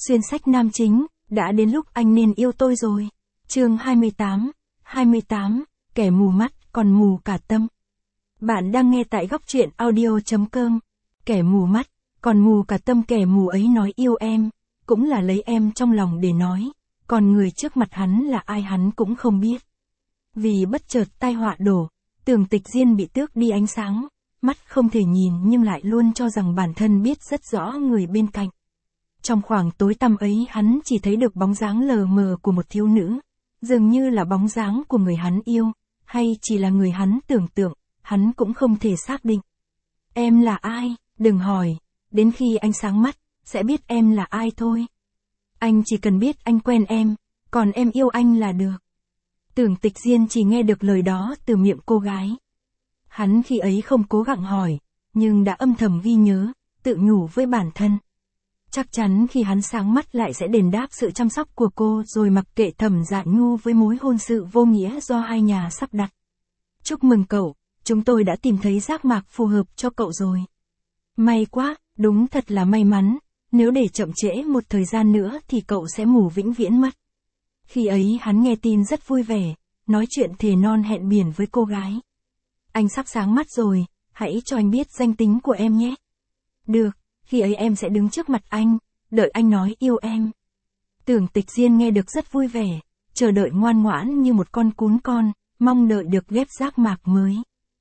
Xuyên sách nam chính, đã đến lúc anh nên yêu tôi rồi. Chương 28, kẻ mù mắt, còn mù cả tâm. Bạn đang nghe tại góc truyện audio.com. Kẻ mù mắt, còn mù cả tâm, kẻ mù ấy nói yêu em, cũng là lấy em trong lòng để nói, còn người trước mặt hắn là ai hắn cũng không biết. Vì bất chợt tai họa đổ, Tưởng Tịch Diên bị tước đi ánh sáng, mắt không thể nhìn nhưng lại luôn cho rằng bản thân biết rất rõ người bên cạnh. Trong khoảng tối tăm ấy hắn chỉ thấy được bóng dáng lờ mờ của một thiếu nữ, dường như là bóng dáng của người hắn yêu, hay chỉ là người hắn tưởng tượng, hắn cũng không thể xác định. Em là ai? Đừng hỏi, đến khi anh sáng mắt, sẽ biết em là ai thôi. Anh chỉ cần biết anh quen em, còn em yêu anh là được. Tưởng Tịch Diên chỉ nghe được lời đó từ miệng cô gái. Hắn khi ấy không cố gắng hỏi, nhưng đã âm thầm ghi nhớ, tự nhủ với bản thân. Chắc chắn khi hắn sáng mắt lại sẽ đền đáp sự chăm sóc của cô rồi mặc kệ Thẩm Dạ Nhu với mối hôn sự vô nghĩa do hai nhà sắp đặt. Chúc mừng cậu, chúng tôi đã tìm thấy giác mạc phù hợp cho cậu rồi. May quá, đúng thật là may mắn, nếu để chậm trễ một thời gian nữa thì cậu sẽ mù vĩnh viễn mất. Khi ấy hắn nghe tin rất vui vẻ, nói chuyện thề non hẹn biển với cô gái. Anh sắp sáng mắt rồi, hãy cho anh biết danh tính của em nhé. Được, khi ấy em sẽ đứng trước mặt anh, đợi anh nói yêu em. Tưởng Tịch Diên nghe được rất vui vẻ, chờ đợi ngoan ngoãn như một con cún con, mong đợi được ghép giác mạc mới.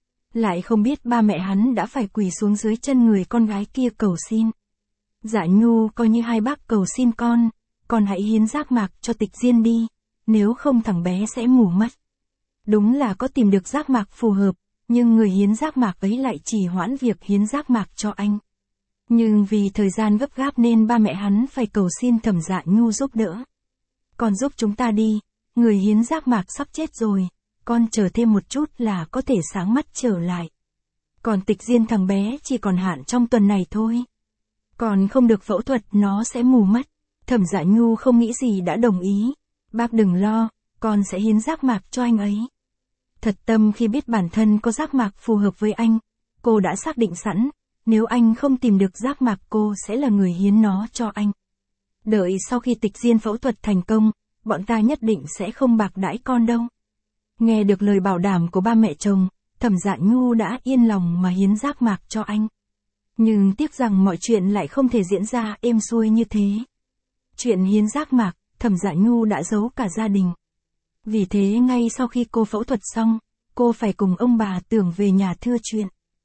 Lại không biết ba mẹ hắn đã phải quỳ xuống dưới chân người con gái kia cầu xin. Dạ Nhu coi như hai bác cầu xin con hãy hiến giác mạc cho Tịch Diên đi, nếu không thằng bé sẽ mù mất. Đúng là có tìm được giác mạc phù hợp, nhưng người hiến giác mạc ấy lại trì hoãn việc hiến giác mạc cho anh. Nhưng vì thời gian gấp gáp nên ba mẹ hắn phải cầu xin Thẩm Dạ Nhu giúp đỡ. Con giúp chúng ta đi, người hiến giác mạc sắp chết rồi, con chờ thêm một chút là có thể sáng mắt trở lại. Còn Tịch Diên thằng bé chỉ còn hạn trong tuần này thôi. Còn không được phẫu thuật nó sẽ mù mất. Thẩm Dạ Nhu không nghĩ gì đã đồng ý. Bác đừng lo, con sẽ hiến giác mạc cho anh ấy. Thật tâm khi biết bản thân có giác mạc phù hợp với anh, cô đã xác định sẵn, nếu anh không tìm được giác mạc cô sẽ là người hiến nó cho anh. Đợi sau khi Tịch Diên phẫu thuật thành công, bọn ta nhất định sẽ không bạc đãi con đâu. Nghe được lời bảo đảm của ba mẹ chồng, Thẩm Dạ Nhu đã yên lòng mà hiến giác mạc cho anh. Nhưng tiếc rằng mọi chuyện lại không thể diễn ra êm xuôi như thế. Chuyện hiến giác mạc, Thẩm Dạ Nhu đã giấu cả gia đình. Vì thế ngay sau khi cô phẫu thuật xong, cô phải cùng ông bà Tưởng về nhà thưa chuyện.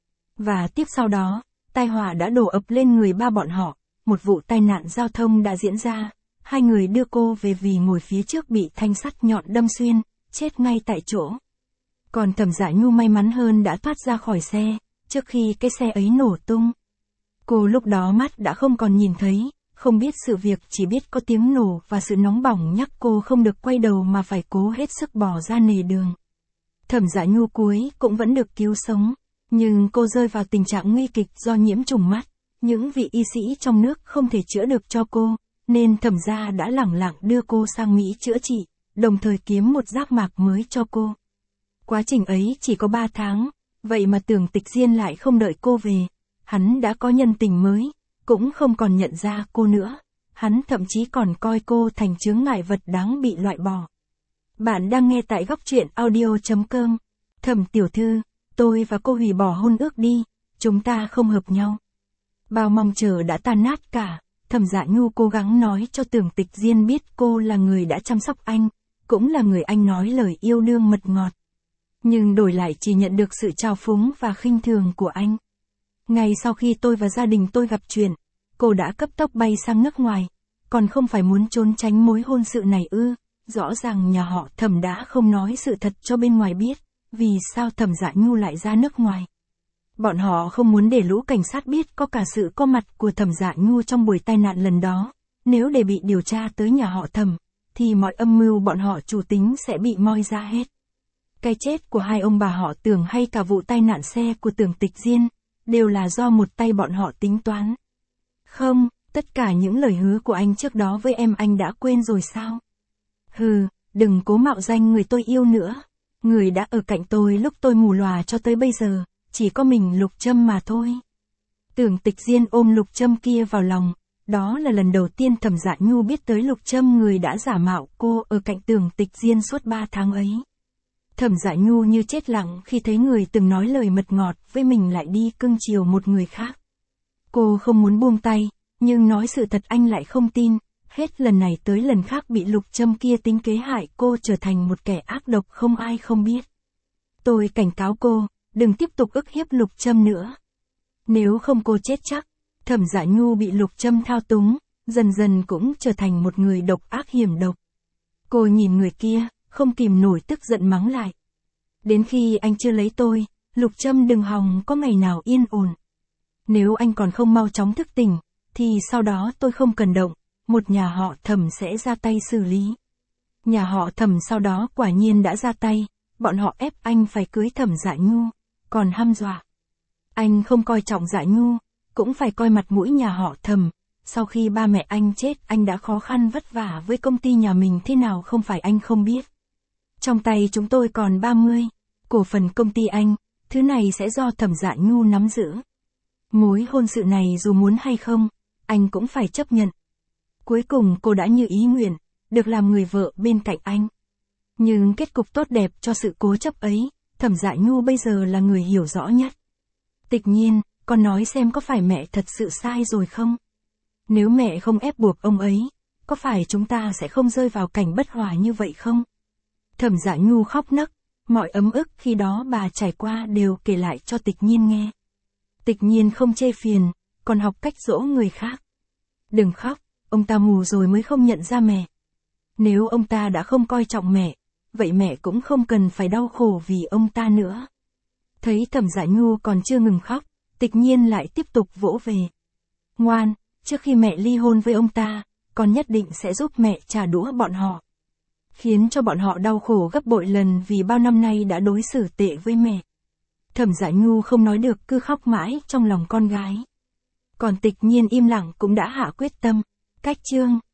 Và tiếp sau đó, tai họa đã đổ ập lên người ba bọn họ, một vụ tai nạn giao thông đã diễn ra, hai người đưa cô về vì ngồi phía trước bị thanh sắt nhọn đâm xuyên, chết ngay tại chỗ. Còn Thẩm Dạ Nhu may mắn hơn đã thoát ra khỏi xe, trước khi cái xe ấy nổ tung. Cô lúc đó mắt đã không còn nhìn thấy, không biết sự việc, chỉ biết có tiếng nổ và sự nóng bỏng nhắc cô không được quay đầu mà phải cố hết sức bỏ ra nề đường. Thẩm Dạ Nhu cuối cũng vẫn được cứu sống, nhưng cô rơi vào tình trạng nguy kịch do nhiễm trùng mắt. Những vị y sĩ trong nước không thể chữa được cho cô, nên Thẩm gia đã lẳng lặng đưa cô sang Mỹ chữa trị, đồng thời kiếm một giác mạc mới cho cô. Quá trình ấy chỉ có 3 tháng, vậy mà Tưởng Tịch Diên lại không đợi cô về. Hắn đã có nhân tình mới, cũng không còn nhận ra cô nữa. Hắn thậm chí còn coi cô thành chướng ngại vật đáng bị loại bỏ. Bạn đang nghe tại góc truyện audio.com. Thẩm tiểu thư, tôi và cô hủy bỏ hôn ước đi, chúng ta không hợp nhau. Bao mong chờ đã tan nát cả. Thẩm Dạ Nhu cố gắng nói cho Tưởng Tịch Diên biết cô là người đã chăm sóc anh, cũng là người anh nói lời yêu đương mật ngọt. Nhưng đổi lại chỉ nhận được sự trào phúng và khinh thường của anh. Ngay sau khi tôi và gia đình tôi gặp chuyện, cô đã cấp tốc bay sang nước ngoài, còn không phải muốn trốn tránh mối hôn sự này ư? Rõ ràng nhà họ Thẩm đã không nói sự thật cho bên ngoài biết, vì sao Thẩm Dạ Nhu lại ra nước ngoài? Bọn họ không muốn để lũ cảnh sát biết có cả sự có mặt của Thẩm Dạ Nhu trong buổi tai nạn lần đó, nếu để bị điều tra tới nhà họ Thẩm, thì mọi âm mưu bọn họ chủ tính sẽ bị moi ra hết. Cái chết của hai ông bà họ Tưởng hay cả vụ tai nạn xe của Tưởng Tịch Diên, đều là do một tay bọn họ tính toán. Không, tất cả những lời hứa của anh trước đó với em anh đã quên rồi sao? Hừ, đừng cố mạo danh người tôi yêu nữa. Người đã ở cạnh tôi lúc tôi mù lòa cho tới bây giờ, chỉ có mình Lục Trâm mà thôi. Tưởng Tịch Diên ôm Lục Trâm kia vào lòng, Đó là lần đầu tiên Thẩm Dạ Nhu biết tới Lục Trâm, người đã giả mạo cô ở cạnh tường Tịch Diên suốt 3 tháng ấy. Thẩm Dạ Nhu như chết lặng khi thấy người từng nói lời mật ngọt với mình lại đi cưng chiều một người khác. Cô không muốn buông tay, nhưng nói sự thật anh lại không tin, hết lần này tới lần khác bị Lục Trâm kia tính kế hại cô trở thành một kẻ ác độc không ai không biết. Tôi cảnh cáo cô, đừng tiếp tục ức hiếp Lục Trâm nữa. Nếu không cô chết chắc. Thẩm Dạ Nhu bị Lục Trâm thao túng, dần dần cũng trở thành một người độc ác hiểm độc. Cô nhìn người kia, không kìm nổi tức giận mắng lại. Đến khi anh chưa lấy tôi, Lục Trâm đừng hòng có ngày nào yên ổn. Nếu anh còn không mau chóng thức tỉnh, thì sau đó tôi không cần động, một nhà họ Thẩm sẽ ra tay xử lý. Nhà họ Thẩm sau đó quả nhiên đã ra tay, bọn họ ép anh phải cưới Thẩm Dạ Nhu, còn hăm dọa. Anh không coi trọng Dạ Nhu, cũng phải coi mặt mũi nhà họ Thẩm. Sau khi ba mẹ anh chết, anh đã khó khăn vất vả với công ty nhà mình thế nào không phải anh không biết. Trong tay chúng tôi còn 30 cổ phần công ty anh, thứ này sẽ do Thẩm Dạ Nhu nắm giữ. Mối hôn sự này dù muốn hay không, anh cũng phải chấp nhận. Cuối cùng cô đã như ý nguyện, được làm người vợ bên cạnh anh. Nhưng kết cục tốt đẹp cho sự cố chấp ấy, Thẩm Dạ Nhu bây giờ là người hiểu rõ nhất. Tịch Nhiên, con nói xem có phải mẹ thật sự sai rồi không? Nếu mẹ không ép buộc ông ấy, có phải chúng ta sẽ không rơi vào cảnh bất hòa như vậy không? Thẩm Dạ Nhu khóc nấc, mọi ấm ức khi đó bà trải qua đều kể lại cho Tịch Nhiên nghe. Tịch Nhiên không chê phiền, còn học cách dỗ người khác. Đừng khóc, ông ta mù rồi mới không nhận ra mẹ. Nếu ông ta đã không coi trọng mẹ, vậy mẹ cũng không cần phải đau khổ vì ông ta nữa. Thấy Thẩm Dạ Nhu còn chưa ngừng khóc, Tịch Nhiên lại tiếp tục vỗ về. Ngoan, trước khi mẹ ly hôn với ông ta, con nhất định sẽ giúp mẹ trả đũa bọn họ. Khiến cho bọn họ đau khổ gấp bội lần vì bao năm nay đã đối xử tệ với mẹ. Thẩm Dạ Nhu không nói được cứ khóc mãi trong lòng con gái. Còn Tịch Nhiên im lặng cũng đã hạ quyết tâm. Cách chương